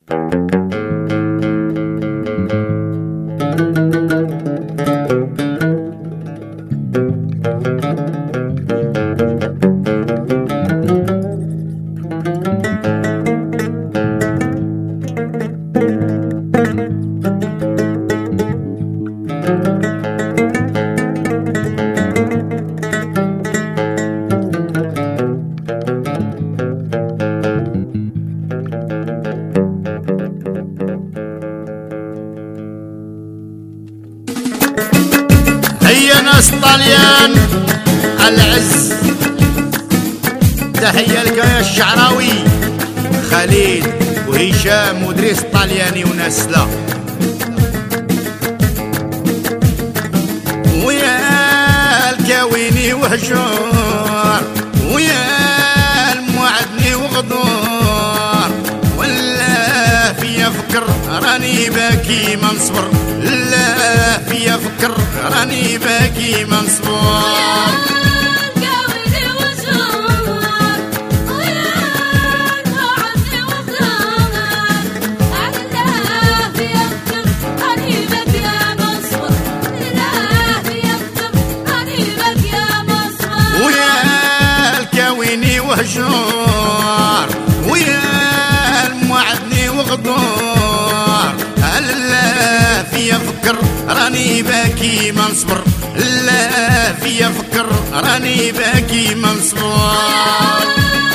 هيا ناس طاليان العز، تحية لك يا الشعراوي خليل وهشام ودريس طالياني وناس لا، ويا الكاويني وهجور، ويا الموعدني وغدور، ولا فيا فكر راني باكي ما نصبر، لا فيا فكر راني باكي ما نصبر. وهجور ويا الموعدني وغدور، لا فيا فكر راني باكي ما نصبر، لا فيا فكر راني باكي ما نصبر.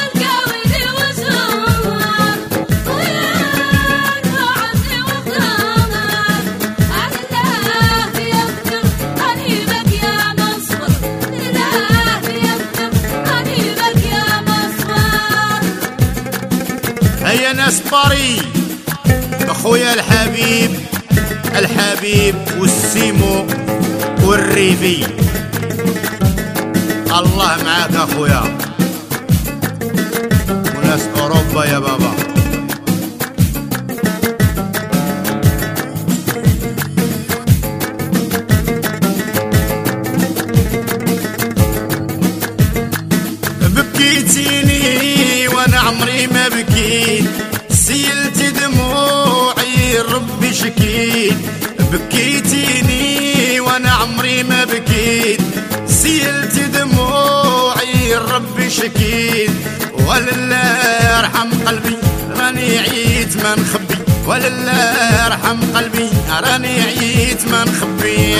هيا ناس باري اخويا الحبيب، الحبيب والسيمو والريفي، الله معاك اخويا، وناس اوروبا يا بابا. بكيتيني وانا عمري ما بكيت، سيلت دموعي ربي شكيت، بكيتيني وانا عمري ما بكيت، سيلت دموعي ربي شكيت، ولله ارحم قلبي راني عييت ما نخبي، ولله ارحم قلبي راني عييت ما نخبي.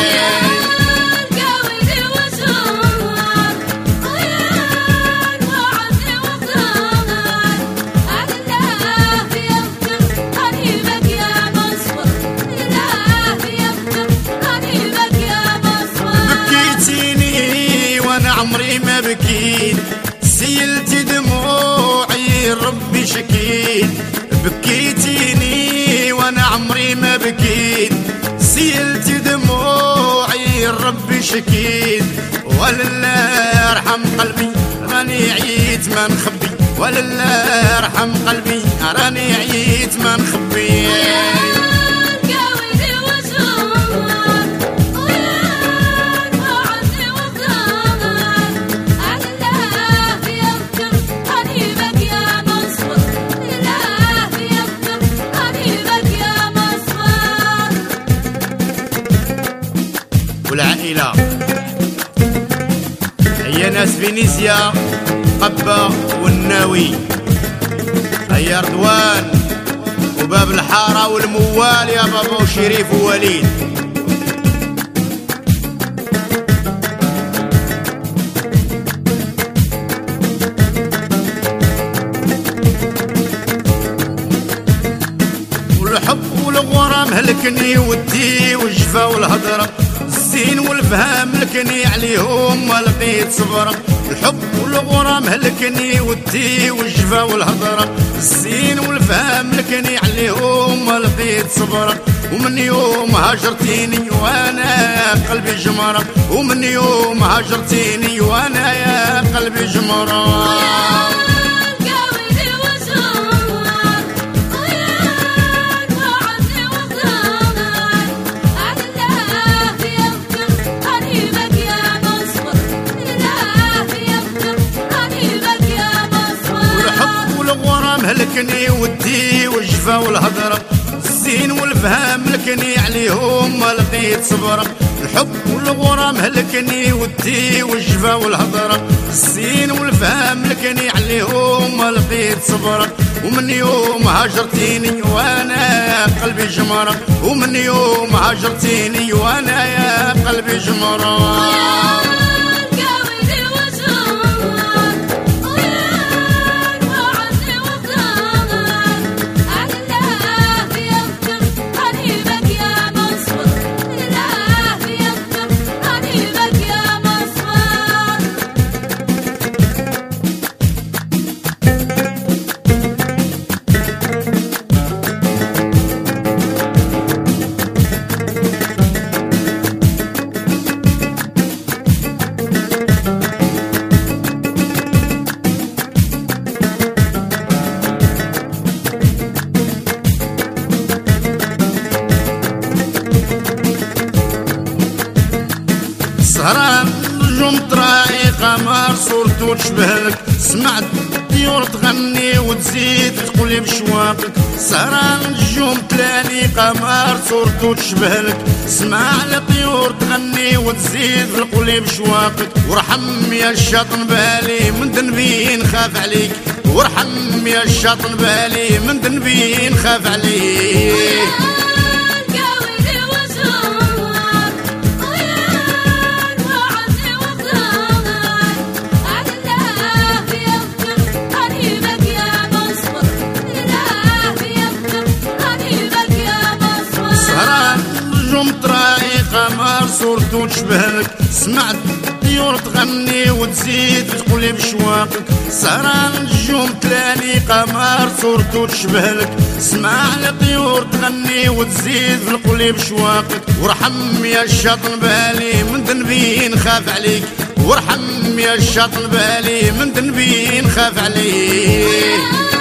عمري ما بكيت، سيلت دموعي ربي شكيت، بكيتيني وانا عمري ما بكيت، سيلت دموعي ربي شكيت، ولله ارحم قلبي راني عييت ما نخبي، ولله ارحم قلبي راني عييت ما نخبي. والعائلة هي ناس فينيسيا قبة والناوي، هيا رضوان وباب الحارة والموال يا بابا وشريف ووليد. والحب والغرام هلكني ودي والجفا والهضرة، الزين والفهام هلكني عليهم ما لقيت صبرة، الحب والغرام هلكني ودي والجفا والهضرة، الزين والفهام هلكني عليهم ما لقيت صبرة، ومن يوم هاجرتيني وانا قلبي جمرة، ومن يوم هاجرتيني وانا يا قلبي جمرة. ملكني ودي والجفا والهضرة، الزين والفهم ملكني عليهم ما لقيت صبرة. الحب والغرام هلكني ودي والجفا والهضرة، الزين والفهم ملكني عليهم ما لقيت صبرة. ومن يوم هاجرتيني وانا قلبي جمرة، ومن يوم هاجرتيني وانا يا قلبي جمرة. سهران نجوم طراي قمر صورتو تشبهلك، سمعت الطيور تغني وتزيد تقولي بشواقك. سهران نجوم تلاني قمر صورتو تشبهلك، سمع الطيور تغني وتزيد تقولي بشواقك. وارحم يا الشاطن بالي من ذنبي نخاف عليك، وارحم يا الشاطن بالي من ذنبي نخاف عليك. طراي قمر صورتو تشبهلك، سمعت الطيور تغني وتزيد تقولي بشواقك. سهران نجوم تلاني قمر صورتو تشبهلك، سمع الطيور تغني وتزيد تقولي بشواقك. وارحم يا الشاطن بالي من ذنبي نخاف عليك، وارحم يا الشاطن بالي من ذنبي نخاف عليك.